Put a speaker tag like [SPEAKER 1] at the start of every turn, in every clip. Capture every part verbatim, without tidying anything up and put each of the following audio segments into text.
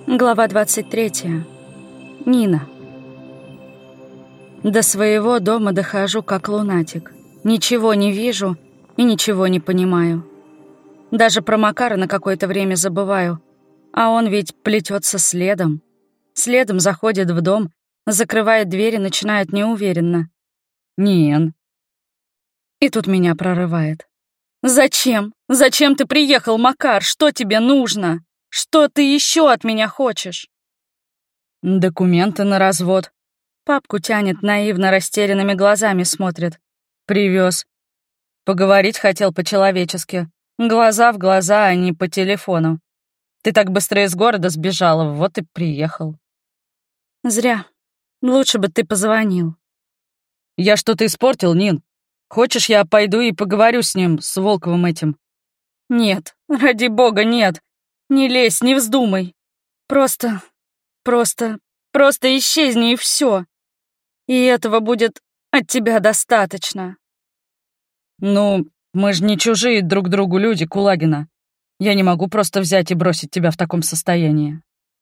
[SPEAKER 1] Глава двадцать третья. Нина. До своего дома дохожу как лунатик. Ничего не вижу и ничего не понимаю. Даже про Макара на какое-то время забываю. А он ведь плетется следом. Следом заходит в дом, закрывает дверь и начинает неуверенно. «Нин». И тут меня прорывает. «Зачем? Зачем ты приехал, Макар? Что тебе нужно? Что ты еще от меня хочешь?» «Документы на развод». Папку тянет, наивно растерянными глазами смотрит. Привез. Поговорить хотел по-человечески. Глаза в глаза, а не по телефону. Ты так быстро из города сбежала, вот и приехал. Зря. Лучше бы ты позвонил. Я что-то испортил, Нин? Хочешь, я пойду и поговорю с ним, с Волковым этим? Нет, ради бога, нет. Не лезь, не вздумай. Просто, просто, просто исчезни и все. И этого будет от тебя достаточно. Ну, мы же не чужие друг другу люди, Кулагина. Я не могу просто взять и бросить тебя в таком состоянии.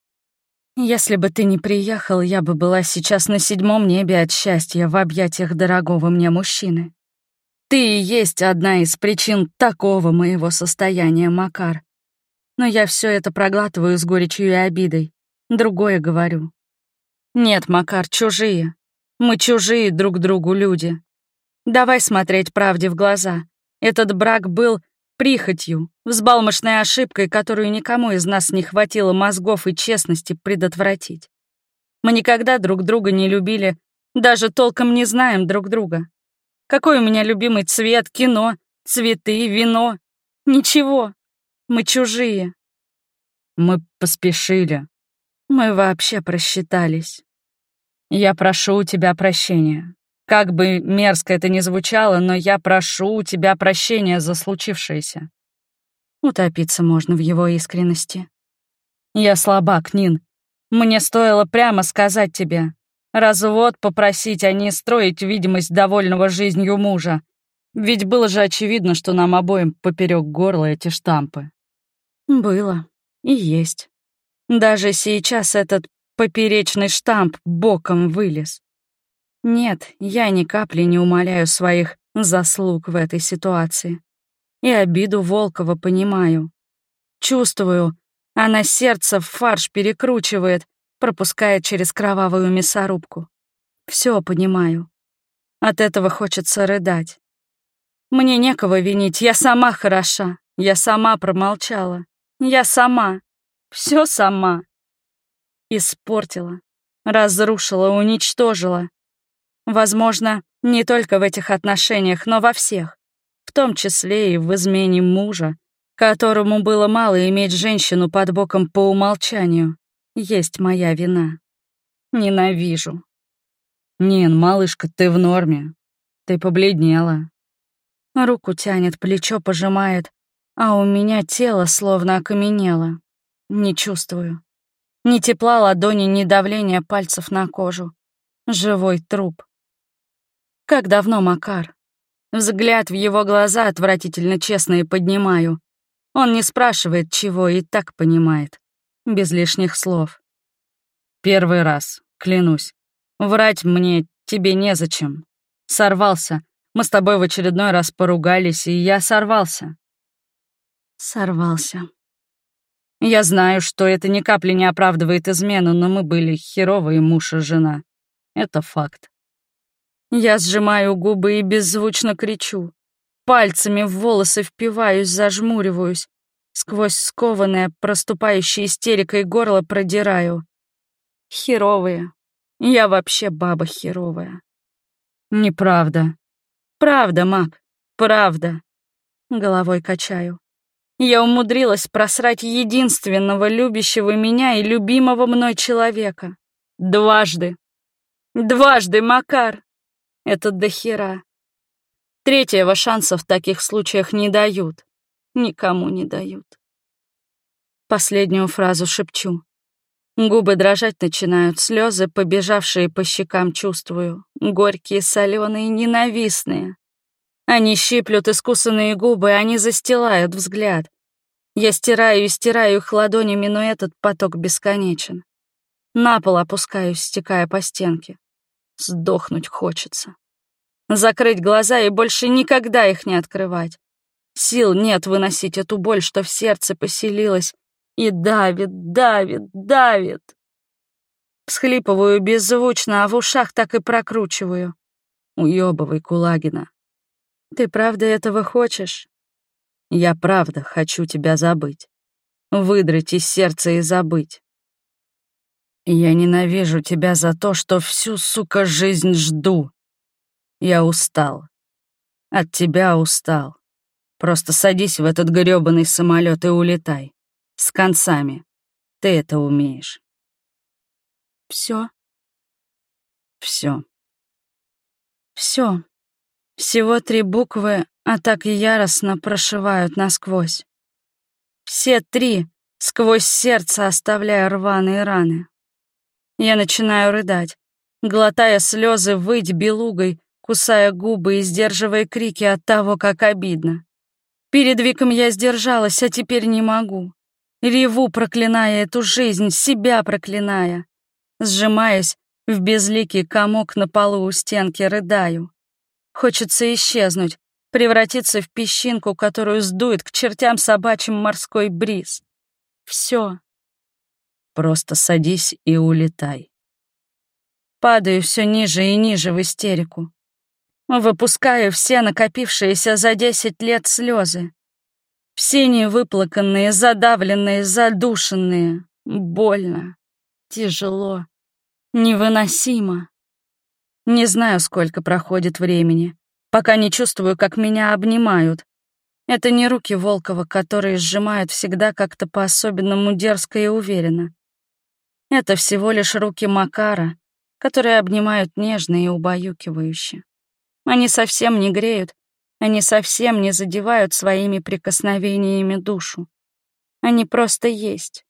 [SPEAKER 1] Если бы ты не приехал, я бы была сейчас на седьмом небе от счастья в объятиях дорогого мне мужчины. Ты и есть одна из причин такого моего состояния, Макар. Но я все это проглатываю с горечью и обидой. Другое говорю. Нет, Макар, чужие. Мы чужие друг другу люди. Давай смотреть правде в глаза. Этот брак был прихотью, взбалмошной ошибкой, которую никому из нас не хватило мозгов и честности предотвратить. Мы никогда друг друга не любили, даже толком не знаем друг друга. Какой у меня любимый цвет, кино, цветы, вино? Ничего. Мы чужие. Мы поспешили. Мы вообще просчитались. Я прошу у тебя прощения. Как бы мерзко это ни звучало, но я прошу у тебя прощения за случившееся. Утопиться можно в его искренности. Я слабак, Нин. Мне стоило прямо сказать тебе. Развод попросить, а не строить видимость довольного жизнью мужа. Ведь было же очевидно, что нам обоим поперек горла эти штампы. Было. И есть. Даже сейчас этот поперечный штамп боком вылез. Нет, я ни капли не умаляю своих заслуг в этой ситуации. И обиду Волкова понимаю. Чувствую, она сердце в фарш перекручивает, пропуская через кровавую мясорубку. Все понимаю. От этого хочется рыдать. Мне некого винить, я сама хороша. Я сама промолчала. Я сама. Все сама. Испортила, разрушила, уничтожила. Возможно, не только в этих отношениях, но во всех. В том числе и в измене мужа, которому было мало иметь женщину под боком по умолчанию. Есть моя вина. Ненавижу. Нин, малышка, ты в норме. Ты побледнела. Руку тянет, плечо пожимает, а у меня тело словно окаменело. Не чувствую. Ни тепла ладони, ни давления пальцев на кожу. Живой труп. Как давно, Макар? Взгляд в его глаза отвратительно честные поднимаю. Он не спрашивает, чего, и так понимает. Без лишних слов. Первый раз, клянусь. Врать мне тебе незачем. Сорвался. Мы с тобой в очередной раз поругались, и я сорвался. Сорвался. Я знаю, что это ни капли не оправдывает измену, но мы были херовые муж и жена. Это факт. Я сжимаю губы и беззвучно кричу. Пальцами в волосы впиваюсь, зажмуриваюсь. Сквозь скованное, проступающей истерикой горло продираю. Херовые. Я вообще баба херовая. Неправда. Правда, Мак, правда. Головой качаю. Я умудрилась просрать единственного любящего меня и любимого мной человека. Дважды. Дважды, Макар. Это дохера. Третьего шанса в таких случаях не дают. Никому не дают. Последнюю фразу шепчу. Губы дрожать начинают, слезы, побежавшие по щекам, чувствую. Горькие, соленые, ненавистные. Они щиплют искусанные губы, они застилают взгляд. Я стираю и стираю их ладонями, но этот поток бесконечен. На пол опускаюсь, стекая по стенке. Сдохнуть хочется. Закрыть глаза и больше никогда их не открывать. Сил нет выносить эту боль, что в сердце поселилась, и давит, давит, давит. Всхлипываю беззвучно, а в ушах так и прокручиваю. Уёбывай, Кулагина. Ты правда этого хочешь? Я правда хочу тебя забыть. Выдрать из сердца и забыть. Я ненавижу тебя за то, что всю, сука, жизнь жду. Я устал. От тебя устал. Просто садись в этот грёбаный самолет и улетай. С концами. Ты это умеешь. Всё. Всё. Всё. Всего три буквы, а так яростно прошивают насквозь. Все три, сквозь сердце оставляя рваные раны. Я начинаю рыдать, глотая слезы, выть белугой, кусая губы и сдерживая крики от того, как обидно. Перед Виком я сдержалась, а теперь не могу. Реву, проклиная эту жизнь, себя проклиная. Сжимаясь в безликий комок на полу у стенки, рыдаю. Хочется исчезнуть, превратиться в песчинку, которую сдует к чертям собачьим морской бриз. Все. Просто садись и улетай. Падаю все ниже и ниже в истерику. Выпускаю все накопившиеся за десять лет слезы. Все невыплаканные, задавленные, задушенные. Больно. Тяжело. Невыносимо. Не знаю, сколько проходит времени, пока не чувствую, как меня обнимают. Это не руки Волкова, которые сжимают всегда как-то по-особенному дерзко и уверенно. Это всего лишь руки Макара, которые обнимают нежно и убаюкивающе. Они совсем не греют, они совсем не задевают своими прикосновениями душу. Они просто есть.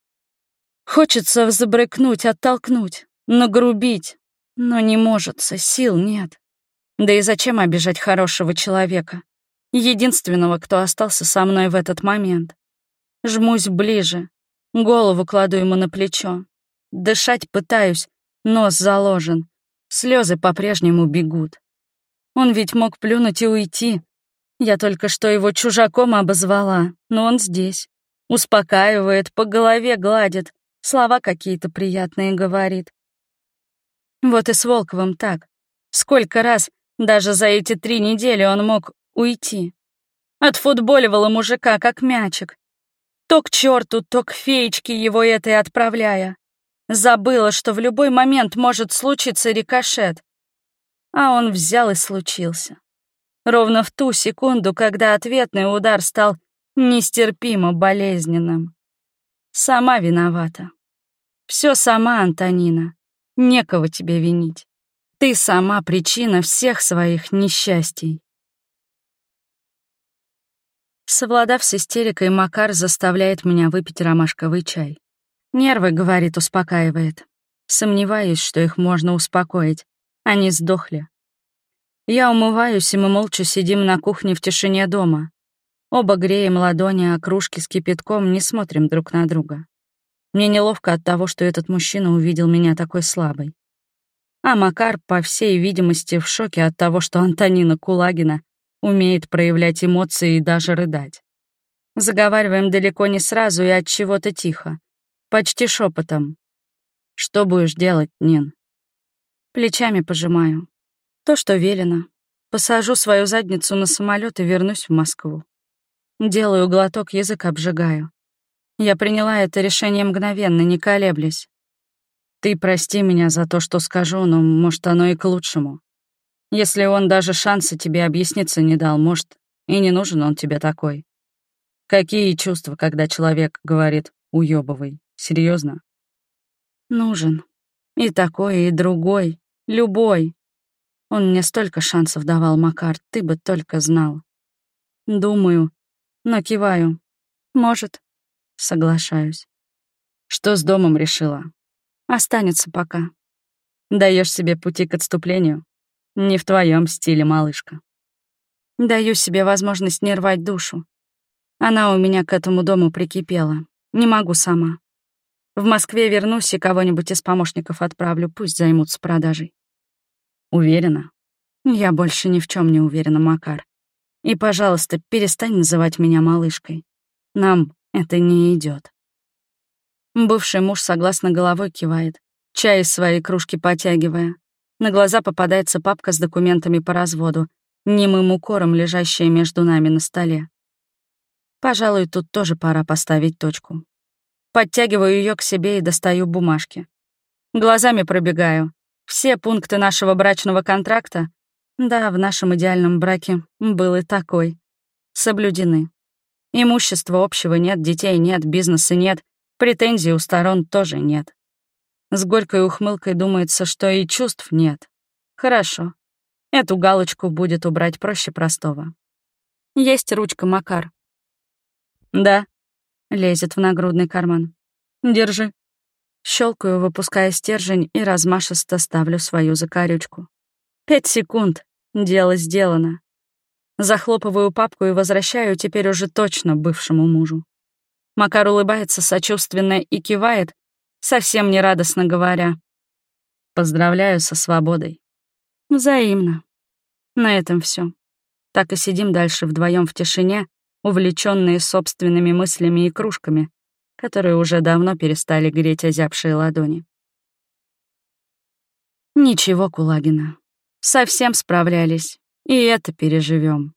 [SPEAKER 1] Хочется взбрыкнуть, оттолкнуть, нагрубить, но не можется, сил нет. Да и зачем обижать хорошего человека, единственного, кто остался со мной в этот момент? Жмусь ближе, голову кладу ему на плечо. Дышать пытаюсь, нос заложен, слезы по-прежнему бегут. Он ведь мог плюнуть и уйти. Я только что его чужаком обозвала, но он здесь. Успокаивает, по голове гладит, слова какие-то приятные говорит. Вот и с Волковым так. Сколько раз, даже за эти три недели, он мог уйти. Отфутболивала мужика, как мячик. То к черту, то к феечке его этой отправляя. Забыла, что в любой момент может случиться рикошет. А он взял и случился. Ровно в ту секунду, когда ответный удар стал нестерпимо болезненным. Сама виновата. Все сама, Антонина. Некого тебе винить. Ты сама причина всех своих несчастий. Совладав с истерикой, Макар заставляет меня выпить ромашковый чай. Нервы, говорит, успокаивает. Сомневаюсь, что их можно успокоить. Они сдохли. Я умываюсь, и мы молча сидим на кухне в тишине дома. Оба греем ладони о кружки с кипятком, не смотрим друг на друга. Мне неловко от того, что этот мужчина увидел меня такой слабой. А Макар, по всей видимости, в шоке от того, что Антонина Кулагина умеет проявлять эмоции и даже рыдать. Заговариваем далеко не сразу и от чего-то тихо, почти шепотом. Что будешь делать, Нин? Плечами пожимаю. То, что велено. Посажу свою задницу на самолет и вернусь в Москву. Делаю глоток, язык обжигаю. Я приняла это решение мгновенно, не колеблясь. Ты прости меня за то, что скажу, но, может, оно и к лучшему. Если он даже шанса тебе объясниться не дал, может, и не нужен он тебе такой. Какие чувства, когда человек говорит «уёбывай»? Серьезно? Нужен. И такой, и другой. Любой. Он мне столько шансов давал, Макар, ты бы только знал. Думаю, но киваю. Может. Соглашаюсь. Что с домом решила? Останется пока. Даешь себе пути к отступлению? Не в твоем стиле, малышка. Даю себе возможность не рвать душу. Она у меня к этому дому прикипела. Не могу сама. В Москве вернусь и кого-нибудь из помощников отправлю, пусть займутся продажей. Уверена? Я больше ни в чем не уверена, Макар. И, пожалуйста, перестань называть меня малышкой. Нам это не идет. Бывший муж согласно головой кивает, чай из своей кружки потягивая. На глаза попадается папка с документами по разводу, немым укором, лежащая между нами на столе. Пожалуй, тут тоже пора поставить точку. Подтягиваю ее к себе и достаю бумажки. Глазами пробегаю. Все пункты нашего брачного контракта, да, в нашем идеальном браке был и такой, соблюдены. Имущества общего нет, детей нет, бизнеса нет, претензий у сторон тоже нет. С горькой ухмылкой думается, что и чувств нет. Хорошо. Эту галочку будет убрать проще простого. Есть ручка, Макар. Да. Лезет в нагрудный карман. Держи. Щелкаю, выпуская стержень, и размашисто ставлю свою закорючку. Пять секунд. Дело сделано. Захлопываю папку и возвращаю теперь уже точно бывшему мужу. Макар улыбается сочувственно и кивает, совсем нерадостно говоря: «Поздравляю со свободой». Взаимно. На этом все. Так и сидим дальше вдвоем в тишине, увлеченные собственными мыслями и кружками, которые уже давно перестали греть озябшие ладони. Ничего, Кулагина. Совсем справлялись, и это переживем.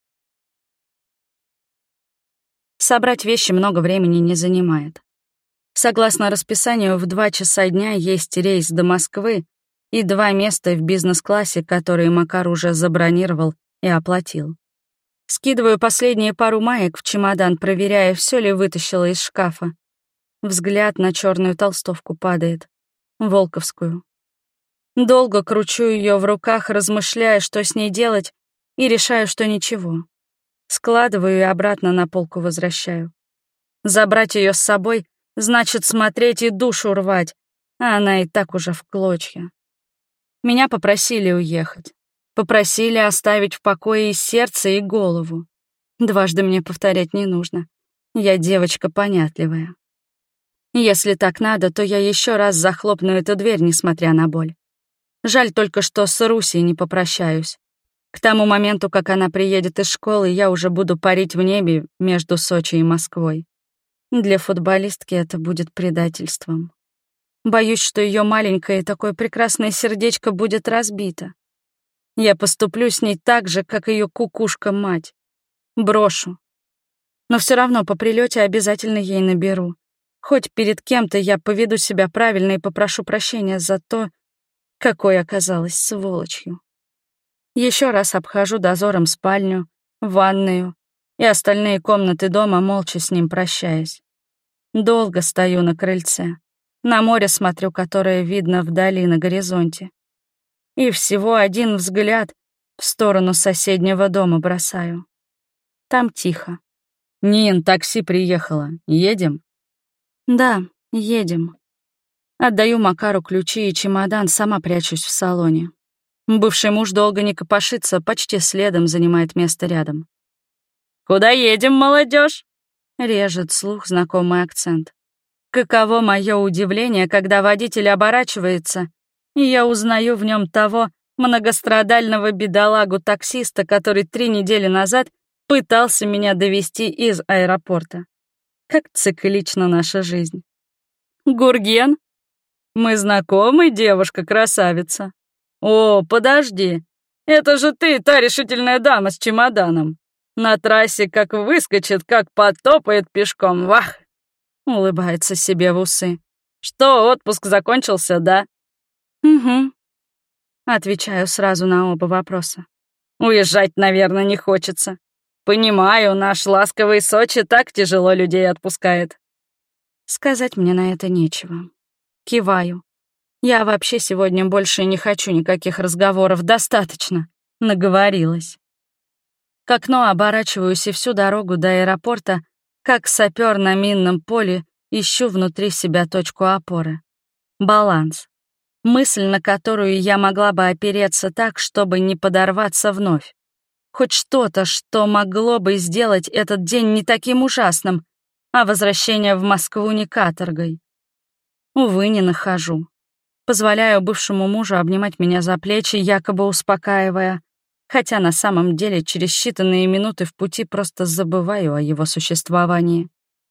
[SPEAKER 1] Собрать вещи много времени не занимает. Согласно расписанию, в два часа дня есть рейс до Москвы и два места в бизнес-классе, которые Макар уже забронировал и оплатил. Скидываю последние пару маек в чемодан, проверяя, все ли вытащила из шкафа. Взгляд на черную толстовку падает. Волковскую. Долго кручу ее в руках, размышляя, что с ней делать, и решаю, что ничего. Складываю и обратно на полку возвращаю. Забрать ее с собой значит смотреть и душу рвать, а она и так уже в клочья. Меня попросили уехать. Попросили оставить в покое и сердце, и голову. Дважды мне повторять не нужно. Я девочка понятливая. Если так надо, то я еще раз захлопну эту дверь, несмотря на боль. Жаль только, что с Русей не попрощаюсь. К тому моменту, как она приедет из школы, я уже буду парить в небе между Сочи и Москвой. Для футболистки это будет предательством. Боюсь, что ее маленькое и такое прекрасное сердечко будет разбито. Я поступлю с ней так же, как ее кукушка-мать. Брошу. Но все равно по прилете обязательно ей наберу. Хоть перед кем-то я поведу себя правильно и попрошу прощения за то, какой оказалась сволочью. Еще раз обхожу дозором спальню, ванную и остальные комнаты дома, молча с ним прощаясь. Долго стою на крыльце, на море смотрю, которое видно вдали на горизонте. И всего один взгляд в сторону соседнего дома бросаю. Там тихо. «Нин, такси приехало. Едем?» «Да, едем». Отдаю Макару ключи и чемодан, сама прячусь в салоне. Бывший муж долго не копошится, почти следом занимает место рядом. «Куда едем, молодежь? Режет слух знакомый акцент. Каково мое удивление, когда водитель оборачивается, и я узнаю в нем того многострадального бедолагу-таксиста, который три недели назад пытался меня довезти из аэропорта. Как циклична наша жизнь. «Гурген? Мы знакомы, девушка-красавица? О, подожди, это же ты, та решительная дама с чемоданом. На трассе как выскочит, как потопает пешком, вах!» Улыбается себе в усы. «Что, отпуск закончился, да?» «Угу». Отвечаю сразу на оба вопроса. «Уезжать, наверное, не хочется. Понимаю, наш ласковый Сочи так тяжело людей отпускает». Сказать мне на это нечего. Киваю. Я вообще сегодня больше не хочу никаких разговоров, достаточно. Наговорилась. К окну оборачиваюсь и всю дорогу до аэропорта, как сапёр на минном поле, ищу внутри себя точку опоры. Баланс. Мысль, на которую я могла бы опереться так, чтобы не подорваться вновь. Хоть что-то, что могло бы сделать этот день не таким ужасным, а возвращение в Москву не каторгой. Увы, не нахожу. Позволяю бывшему мужу обнимать меня за плечи, якобы успокаивая, хотя на самом деле через считанные минуты в пути просто забываю о его существовании.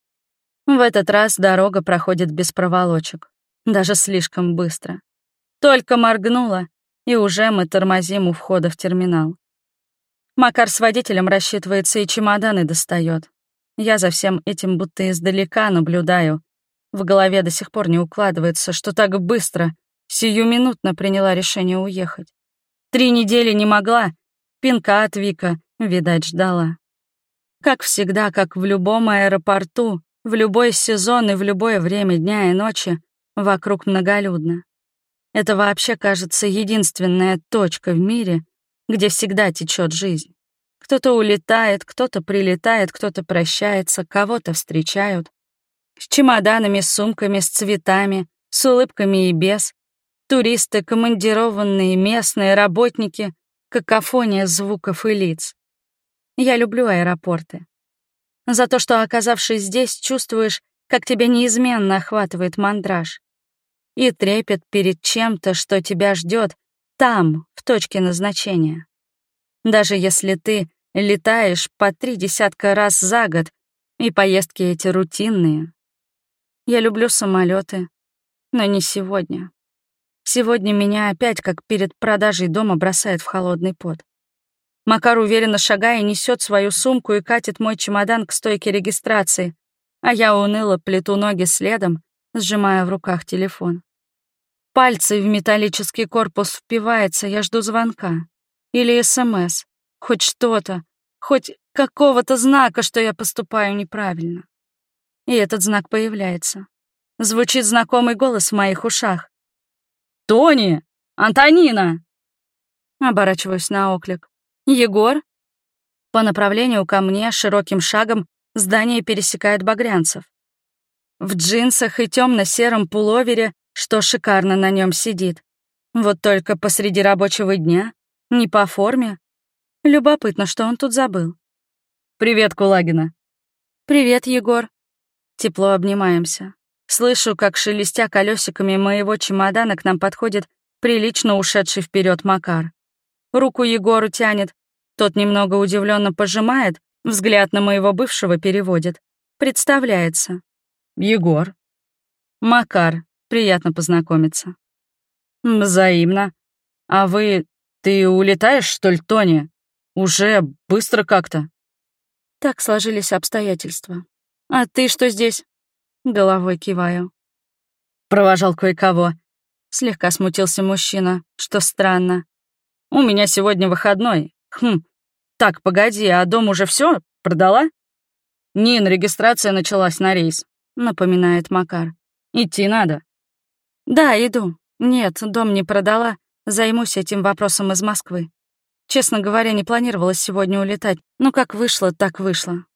[SPEAKER 1] В этот раз дорога проходит без проволочек, даже слишком быстро. Только моргнула, и уже мы тормозим у входа в терминал. Макар с водителем рассчитывается и чемоданы достает. Я за всем этим будто издалека наблюдаю. В голове до сих пор не укладывается, что так быстро, сиюминутно приняла решение уехать. Три недели не могла, пинка от Вика, видать, ждала. Как всегда, как в любом аэропорту, в любой сезон и в любое время дня и ночи, вокруг многолюдно. Это вообще, кажется, единственная точка в мире, где всегда течет жизнь. Кто-то улетает, кто-то прилетает, кто-то прощается, кого-то встречают. С чемоданами, с сумками, с цветами, с улыбками и без. Туристы, командированные, местные, работники, какофония звуков и лиц. Я люблю аэропорты. За то, что, оказавшись здесь, чувствуешь, как тебя неизменно охватывает мандраж. И трепет перед чем-то, что тебя ждет там, в точке назначения. Даже если ты летаешь по три десятка раз за год, и поездки эти рутинные. Я люблю самолеты, но не сегодня. Сегодня меня опять, как перед продажей дома, бросает в холодный пот. Макар уверенно шагая несет свою сумку и катит мой чемодан к стойке регистрации, а я уныло плету ноги следом, сжимая в руках телефон. Пальцы в металлический корпус впивается, я жду звонка. Или СМС. Хоть что-то, хоть какого-то знака, что я поступаю неправильно. И этот знак появляется. Звучит знакомый голос в моих ушах. «Тони! Антонина!» Оборачиваюсь на оклик. «Егор?» По направлению ко мне широким шагом здание пересекает Багрянцев. В джинсах и темно-сером пуловере, что шикарно на нем сидит. Вот только посреди рабочего дня, не по форме. Любопытно, что он тут забыл. «Привет, Кулагина». «Привет, Егор». Тепло обнимаемся. Слышу, как, шелестя колесиками моего чемодана, к нам подходит прилично ушедший вперед Макар. Руку Егору тянет, тот немного удивленно пожимает, взгляд на моего бывшего переводит. Представляется. «Егор». «Макар, приятно познакомиться». «Взаимно. А вы... ты улетаешь, что ли, Тони? Уже быстро как-то». Так сложились обстоятельства. «А ты что здесь?» Головой киваю. «Провожал кое-кого». Слегка смутился мужчина, что странно. «У меня сегодня выходной. Хм. Так, погоди, а дом уже все продала?» «Нин, регистрация началась на рейс», — напоминает Макар. «Идти надо». «Да, иду. Нет, дом не продала. Займусь этим вопросом из Москвы. Честно говоря, не планировала сегодня улетать, но как вышло, так вышло».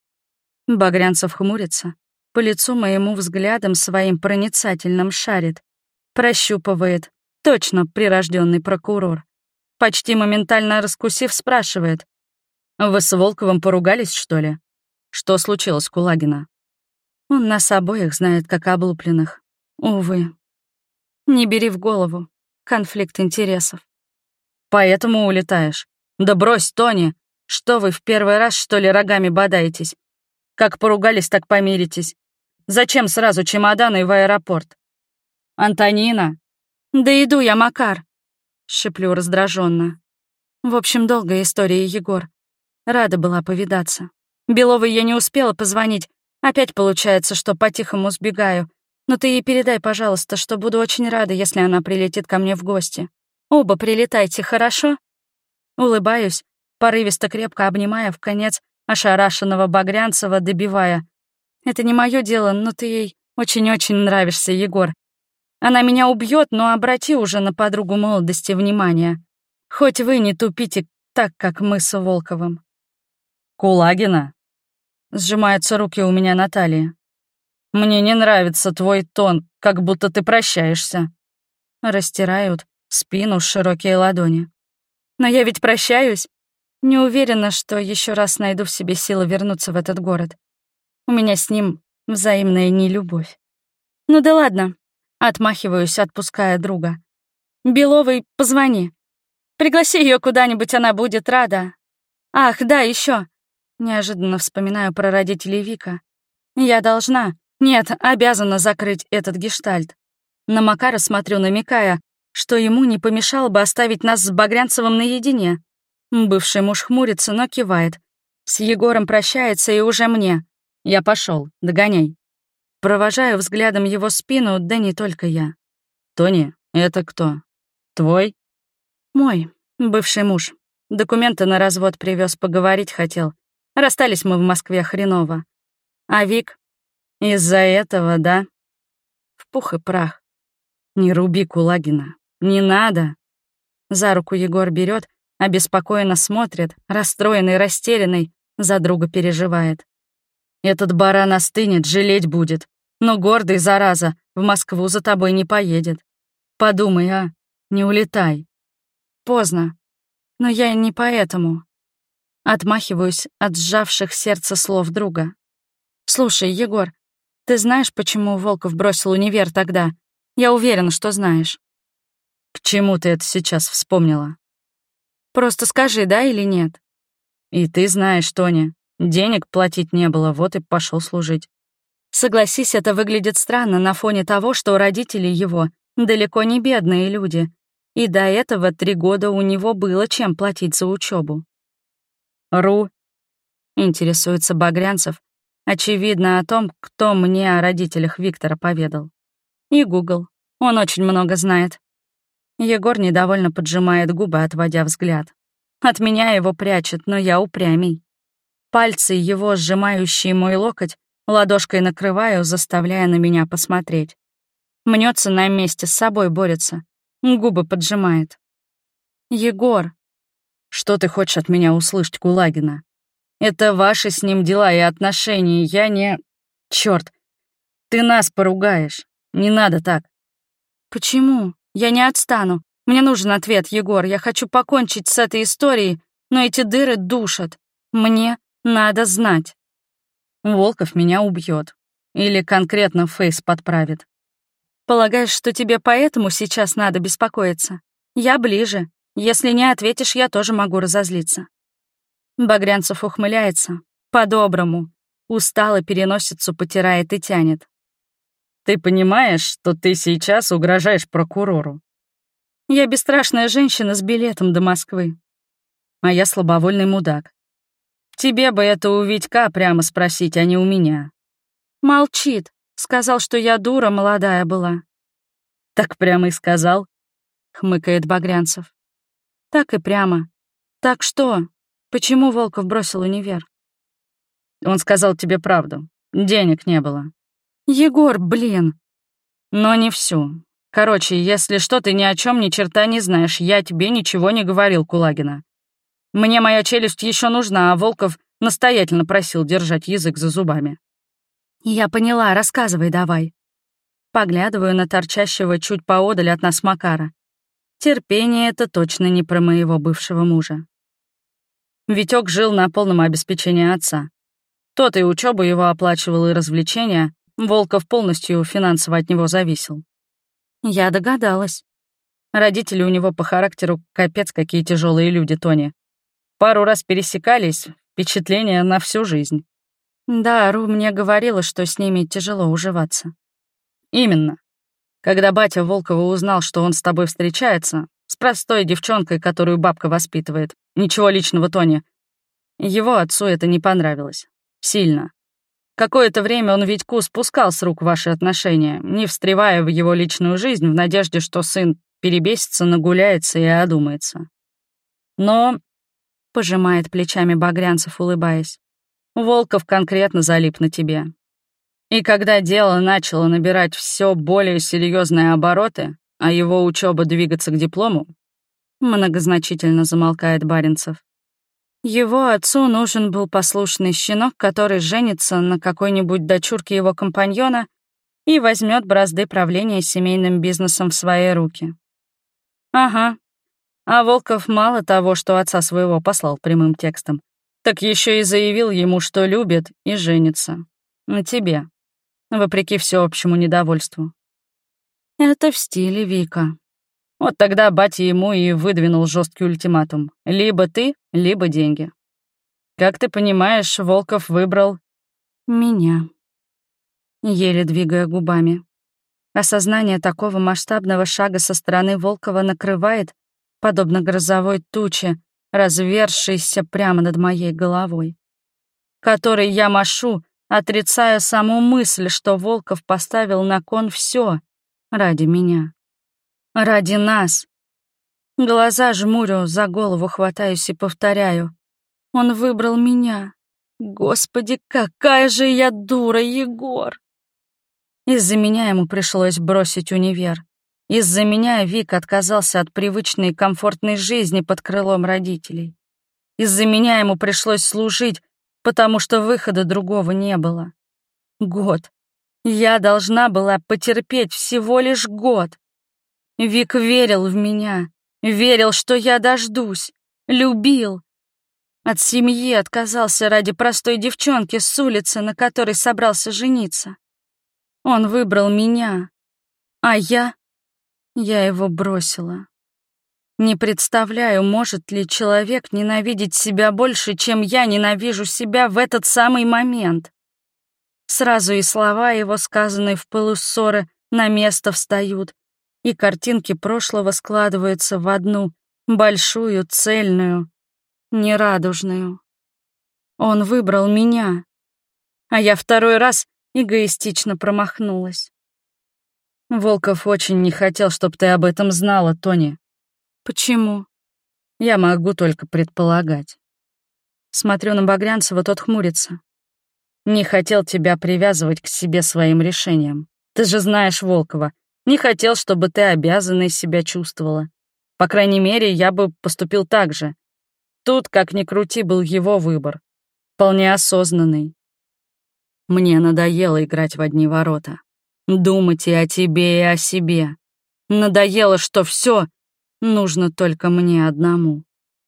[SPEAKER 1] Багрянцев хмурится. По лицу моему взглядом своим проницательным шарит. Прощупывает. Точно прирожденный прокурор. Почти моментально раскусив, спрашивает. «Вы с Волковым поругались, что ли? Что случилось, Кулагина?» Он нас обоих знает как облупленных. Увы. Не бери в голову. Конфликт интересов. «Поэтому улетаешь? Да брось, Тони! Что вы в первый раз, что ли, рогами бодаетесь? Как поругались, так помиритесь. Зачем сразу чемоданы в аэропорт?» «Антонина!» «Да иду я, Макар!» Шеплю раздраженно. В общем, долгая история, Егор. Рада была повидаться. Беловой я не успела позвонить. Опять получается, что по-тихому сбегаю. Но ты ей передай, пожалуйста, что буду очень рада, если она прилетит ко мне в гости. Оба прилетайте, хорошо?» Улыбаюсь, порывисто крепко обнимая вконец ошарашенного Багрянцева, добивая. «Это не мое дело, но ты ей очень-очень нравишься, Егор. Она меня убьет, но обрати уже на подругу молодости внимание. Хоть вы не тупите так, как мы с Волковым». «Кулагина?» Сжимаются руки у меня на талии. «Мне не нравится твой тон, как будто ты прощаешься». Растирают спину широкие ладони. «Но я ведь прощаюсь. Не уверена, что еще раз найду в себе силы вернуться в этот город. У меня с ним взаимная нелюбовь. Ну да ладно. Отмахиваюсь, отпуская друга. Беловой позвони. Пригласи ее куда-нибудь, она будет рада. Ах, да, еще. Неожиданно вспоминаю про родителей Вика. Я должна, нет, обязана закрыть этот гештальт. На Макара смотрю, намекая, что ему не помешало бы оставить нас с Багрянцевым наедине. Бывший муж хмурится, но кивает. С Егором прощается и уже мне. Я пошел, догоняй. Провожаю взглядом его спину, да не только я. Тони, это кто? Твой? Мой, бывший муж. Документы на развод привез, поговорить хотел. Расстались мы в Москве хреново. А Вик? Из-за этого, да? В пух и прах. Не руби Кулагина. Не надо. За руку Егор берет, обеспокоенно смотрит, расстроенный, растерянный, за друга переживает. Этот баран остынет, жалеть будет, но гордый, зараза, в Москву за тобой не поедет. Подумай, а, не улетай. Поздно, но я не поэтому. Отмахиваюсь от сжавших сердце слов друга. Слушай, Егор, ты знаешь, почему Волков бросил универ тогда? Я уверена, что знаешь. К чему ты это сейчас вспомнила? Просто скажи, да или нет? И ты знаешь, Тоня, денег платить не было, вот и пошел служить. Согласись, это выглядит странно на фоне того, что родители его далеко не бедные люди, и до этого три года у него было чем платить за учебу. Ру, интересуется Багрянцев, очевидно о том, кто мне о родителях Виктора поведал. И Гугл, он очень много знает. Егор недовольно поджимает губы, отводя взгляд. От меня его прячет, но я упрямей. Пальцы его, сжимающие мой локоть, ладошкой накрываю, заставляя на меня посмотреть. Мнется на месте, с собой борется. Губы поджимает. Егор, что ты хочешь от меня услышать, Кулагина? Это ваши с ним дела и отношения, я не... Чёрт, ты нас поругаешь. Не надо так. Почему? Я не отстану. Мне нужен ответ, Егор. Я хочу покончить с этой историей, но эти дыры душат. Мне надо знать. Волков меня убьет. Или конкретно Фейс подправит. Полагаешь, что тебе поэтому сейчас надо беспокоиться? Я ближе. Если не ответишь, я тоже могу разозлиться. Багрянцев ухмыляется. По-доброму. Устало переносицу потирает и тянет. Ты понимаешь, что ты сейчас угрожаешь прокурору? Я бесстрашная женщина с билетом до Москвы. А я слабовольный мудак. Тебе бы это у Витька прямо спросить, а не у меня. Молчит. Сказал, что я дура молодая была. Так прямо и сказал, хмыкает Багрянцев. Так и прямо. Так что? Почему Волков бросил универ? Он сказал тебе правду. Денег не было. Егор, блин. Но не всю. Короче, если что, ты ни о чем ни черта не знаешь. Я тебе ничего не говорил, Кулагина. Мне моя челюсть еще нужна, а Волков настоятельно просил держать язык за зубами. Я поняла, рассказывай давай. Поглядываю на торчащего чуть поодаль от нас Макара. Терпение — это точно не про моего бывшего мужа. Витёк жил на полном обеспечении отца. Тот и учебу его оплачивал, и развлечения. Волков полностью финансово от него зависел. Я догадалась. Родители у него по характеру капец какие тяжелые люди, Тони. Пару раз пересекались, впечатление на всю жизнь. Да, Ру мне говорила, что с ними тяжело уживаться. Именно. Когда батя Волкова узнал, что он с тобой встречается, с простой девчонкой, которую бабка воспитывает, ничего личного, Тони, его отцу это не понравилось. Сильно. Какое-то время он Витьку спускал с рук ваши отношения, не встревая в его личную жизнь в надежде, что сын перебесится, нагуляется и одумается. Но, — пожимает плечами Багрянцев, улыбаясь, — Волков конкретно залип на тебе. И когда дело начало набирать все более серьезные обороты, а его учеба двигаться к диплому, многозначительно замолкает Баренцев, его отцу нужен был послушный щенок, который женится на какой-нибудь дочурке его компаньона и возьмет бразды правления семейным бизнесом в свои руки. Ага. А Волков мало того, что отца своего послал прямым текстом, так еще и заявил ему, что любит и женится. На тебе. Вопреки всеобщему недовольству. Это в стиле Вика. Вот тогда батя ему и выдвинул жесткий ультиматум. Либо ты, либо деньги. Как ты понимаешь, Волков выбрал меня. Еле двигая губами. Осознание такого масштабного шага со стороны Волкова накрывает, подобно грозовой туче, разверзшейся прямо над моей головой, которой я машу, отрицая саму мысль, что Волков поставил на кон все ради меня. Ради нас. Глаза жмурю, за голову хватаюсь и повторяю. Он выбрал меня. Господи, какая же я дура, Егор! Из-за меня ему пришлось бросить универ. Из-за меня Вик отказался от привычной и комфортной жизни под крылом родителей. Из-за меня ему пришлось служить, потому что выхода другого не было. Год. Я должна была потерпеть всего лишь год. Вик верил в меня, верил, что я дождусь, любил. От семьи отказался ради простой девчонки с улицы, на которой собрался жениться. Он выбрал меня, а я... Я его бросила. Не представляю, может ли человек ненавидеть себя больше, чем я ненавижу себя в этот самый момент. Сразу и слова его, сказанные в пылу ссоры, на место встают, и картинки прошлого складываются в одну, большую, цельную, нерадужную. Он выбрал меня, а я второй раз эгоистично промахнулась. Волков очень не хотел, чтобы ты об этом знала, Тони. Почему? Я могу только предполагать. Смотрю на Багрянцева, тот хмурится. Не хотел тебя привязывать к себе своим решением. Ты же знаешь Волкова. Не хотел, чтобы ты обязанной себя чувствовала. По крайней мере, я бы поступил так же. Тут, как ни крути, был его выбор. Вполне осознанный. Мне надоело играть в одни ворота. Думать и о тебе, и о себе. Надоело, что все нужно только мне одному.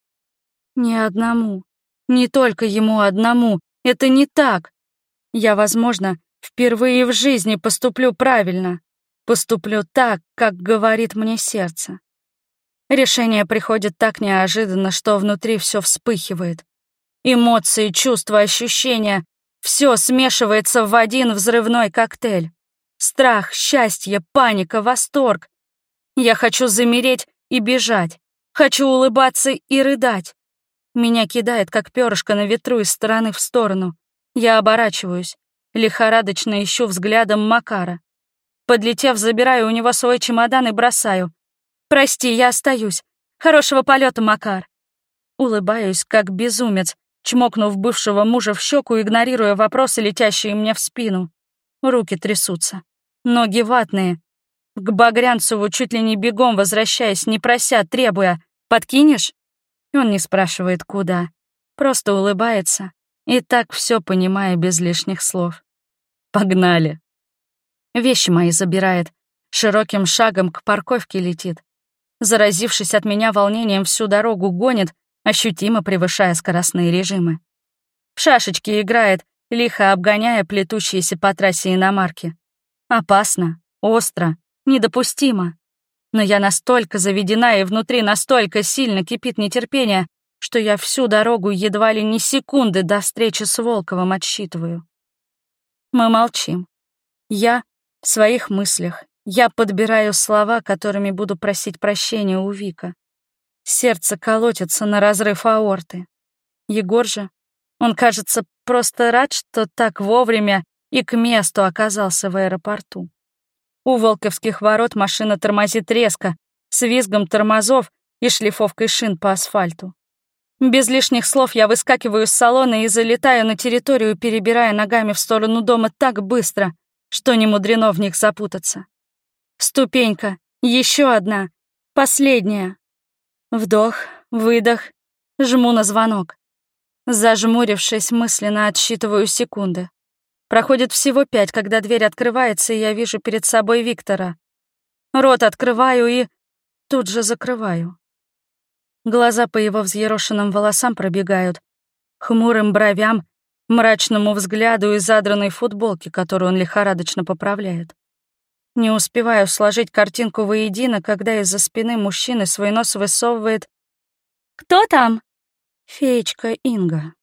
[SPEAKER 1] Не одному. Не только ему одному. Это не так. Я, возможно, впервые в жизни поступлю правильно. Поступлю так, как говорит мне сердце. Решение приходит так неожиданно, что внутри все вспыхивает. Эмоции, чувства, ощущения — все смешивается в один взрывной коктейль. Страх, счастье, паника, восторг. Я хочу замереть и бежать. Хочу улыбаться и рыдать. Меня кидает, как перышко на ветру, из стороны в сторону. Я оборачиваюсь, лихорадочно ищу взглядом Макара. Подлетев, забираю у него свой чемодан и бросаю. «Прости, я остаюсь. Хорошего полета, Макар». Улыбаюсь, как безумец, чмокнув бывшего мужа в щеку, игнорируя вопросы, летящие мне в спину. Руки трясутся, ноги ватные. К Багрянцеву чуть ли не бегом возвращаясь, не прося, требуя: «Подкинешь?» Он не спрашивает, куда, просто улыбается, и так все понимая без лишних слов. «Погнали!» Вещи мои забирает, широким шагом к парковке летит. Заразившись от меня волнением, всю дорогу гонит, ощутимо превышая скоростные режимы. В шашечки играет, лихо обгоняя плетущиеся по трассе иномарки. Опасно, остро, недопустимо. Но я настолько заведена и внутри настолько сильно кипит нетерпение, что я всю дорогу едва ли не секунды до встречи с Волковым отсчитываю. Мы молчим. Я в своих мыслях. Я подбираю слова, которыми буду просить прощения у Вика. Сердце колотится на разрыв аорты. Егор же, он, кажется, просто рад, что так вовремя и к месту оказался в аэропорту. У Волковских ворот машина тормозит резко, с визгом тормозов и шлифовкой шин по асфальту. Без лишних слов я выскакиваю из салона и залетаю на территорию, перебирая ногами в сторону дома так быстро, что не мудрено в них запутаться. Ступенька, еще одна, последняя. Вдох, выдох, жму на звонок. Зажмурившись, мысленно отсчитываю секунды. Проходит всего пять, когда дверь открывается, и я вижу перед собой Виктора. Рот открываю и тут же закрываю. Глаза по его взъерошенным волосам пробегают, хмурым бровям, мрачному взгляду и задранной футболке, которую он лихорадочно поправляет. Не успеваю сложить картинку воедино, когда из-за спины мужчины свой нос высовывает «Кто там?» Феечка Инга.